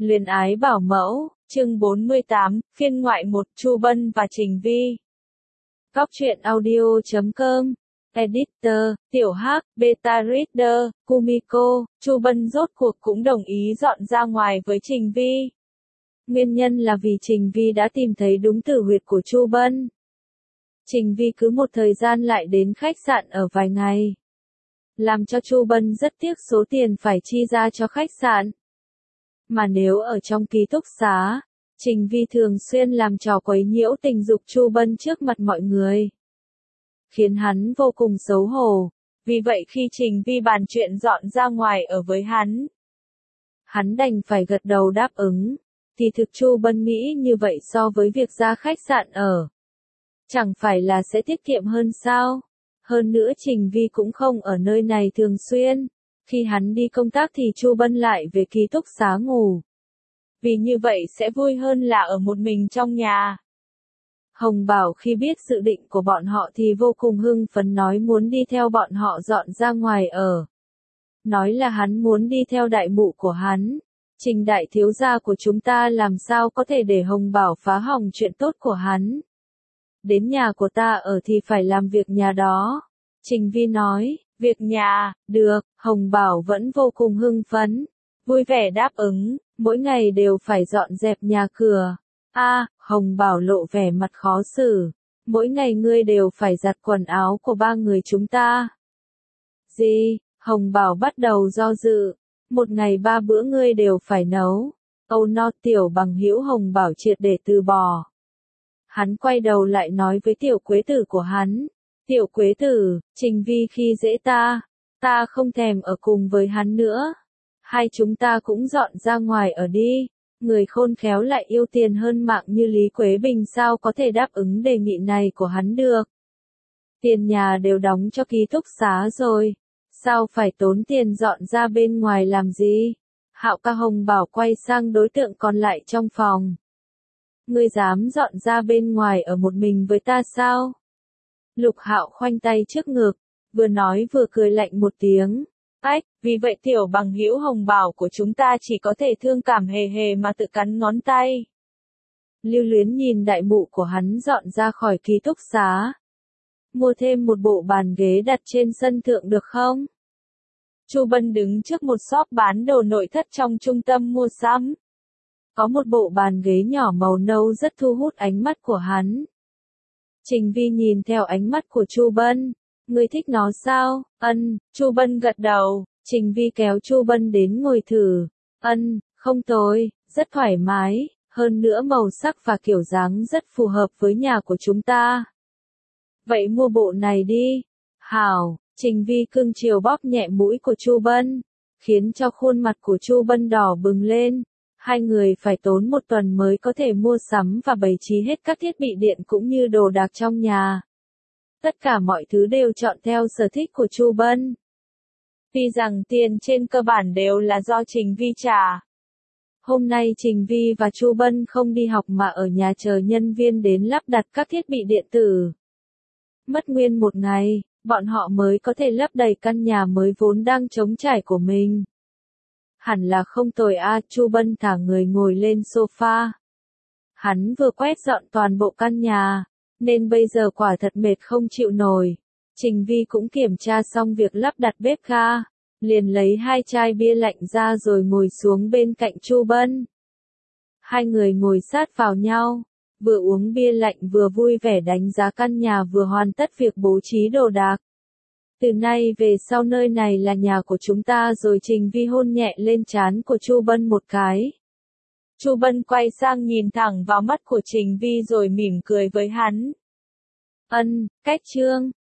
Luyến ái bảo mẫu, chương 48, phiên ngoại 1, Chu Bân và Trình Vi. Góc truyện audio.com, Editor, Tiểu Hắc, Beta Reader, Kumiko, Chu Bân rốt cuộc cũng đồng ý dọn ra ngoài với Trình Vi. Nguyên nhân là vì Trình Vi đã tìm thấy đúng tử huyệt của Chu Bân. Trình Vi cứ một thời gian lại đến khách sạn ở vài ngày, làm cho Chu Bân rất tiếc số tiền phải chi ra cho khách sạn. Mà nếu ở trong ký túc xá, Trình Vi thường xuyên làm trò quấy nhiễu tình dục Chu Bân trước mặt mọi người, khiến hắn vô cùng xấu hổ. Vì vậy khi Trình Vi bàn chuyện dọn ra ngoài ở với hắn đành phải gật đầu đáp ứng. Thì thực Chu Bân nghĩ như vậy so với việc ra khách sạn ở, chẳng phải là sẽ tiết kiệm hơn sao? Hơn nữa Trình Vi cũng không ở nơi này thường xuyên. Khi hắn đi công tác thì Chu Bân lại về ký túc xá ngủ. Vì như vậy sẽ vui hơn là ở một mình trong nhà. Hồng Bảo khi biết dự định của bọn họ thì vô cùng hưng phấn nói muốn đi theo bọn họ dọn ra ngoài ở. Nói là hắn muốn đi theo đại mụ của hắn. Trình đại thiếu gia của chúng ta làm sao có thể để Hồng Bảo phá hỏng chuyện tốt của hắn. Đến nhà của ta ở thì phải làm việc nhà đó. Trình Vi nói, việc nhà, được, Hồng Bảo vẫn vô cùng hưng phấn, vui vẻ đáp ứng, mỗi ngày đều phải dọn dẹp nhà cửa. Hồng Bảo lộ vẻ mặt khó xử, mỗi ngày ngươi đều phải giặt quần áo của ba người chúng ta. Gì? Hồng Bảo bắt đầu do dự, một ngày 3 bữa ngươi đều phải nấu. Âu no tiểu bằng hữu Hồng Bảo triệt để từ bỏ. Hắn quay đầu lại nói với tiểu quế tử của hắn. Tiểu quế tử, Trình Vi khi dễ ta không thèm ở cùng với hắn nữa. Hai chúng ta cũng dọn ra ngoài ở đi. Người khôn khéo lại yêu tiền hơn mạng như Lý Quế Bình sao có thể đáp ứng đề nghị này của hắn được. Tiền nhà đều đóng cho ký túc xá rồi. Sao phải tốn tiền dọn ra bên ngoài làm gì? Hạo ca Hồng Bảo quay sang đối tượng còn lại trong phòng. Ngươi dám dọn ra bên ngoài ở một mình với ta sao? Lục Hạo khoanh tay trước ngực, vừa nói vừa cười lạnh một tiếng. Vì vậy tiểu bằng hữu Hồng Bảo của chúng ta chỉ có thể thương cảm hề hề mà tự cắn ngón tay. Lưu Luyến nhìn đại mụ của hắn dọn ra khỏi ký túc xá. Mua thêm một bộ bàn ghế đặt trên sân thượng được không? Chu Bân đứng trước một shop bán đồ nội thất trong trung tâm mua sắm. Có một bộ bàn ghế nhỏ màu nâu rất thu hút ánh mắt của hắn. Trình Vi nhìn theo ánh mắt của Chu Bân. Ngươi thích nó sao? Chu Bân gật đầu. Trình Vi kéo Chu Bân đến ngồi thử. Không tồi, rất thoải mái, hơn nữa màu sắc và kiểu dáng rất phù hợp với nhà của chúng ta. Vậy mua bộ này đi. Hảo, Trình Vi cưng chiều bóp nhẹ mũi của Chu Bân, khiến cho khuôn mặt của Chu Bân đỏ bừng lên. Hai người phải tốn 1 tuần mới có thể mua sắm và bày trí hết các thiết bị điện cũng như đồ đạc trong nhà. Tất cả mọi thứ đều chọn theo sở thích của Chu Bân. Tuy rằng tiền trên cơ bản đều là do Trình Vi trả. Hôm nay Trình Vi và Chu Bân không đi học mà ở nhà chờ nhân viên đến lắp đặt các thiết bị điện tử. Mất nguyên 1 ngày, bọn họ mới có thể lấp đầy căn nhà mới vốn đang trống trải của mình. Hẳn là không tồi Chu Bân thả người ngồi lên sofa. Hắn vừa quét dọn toàn bộ căn nhà, nên bây giờ quả thật mệt không chịu nổi. Trình Vi cũng kiểm tra xong việc lắp đặt bếp ga, liền lấy 2 chai bia lạnh ra rồi ngồi xuống bên cạnh Chu Bân. Hai người ngồi sát vào nhau, vừa uống bia lạnh vừa vui vẻ đánh giá căn nhà vừa hoàn tất việc bố trí đồ đạc. Từ nay về sau nơi này là nhà của chúng ta rồi. Trình Vi hôn nhẹ lên trán của Chu Bân một cái. Chu Bân quay sang nhìn thẳng vào mắt của Trình Vi rồi mỉm cười với hắn. Cách chương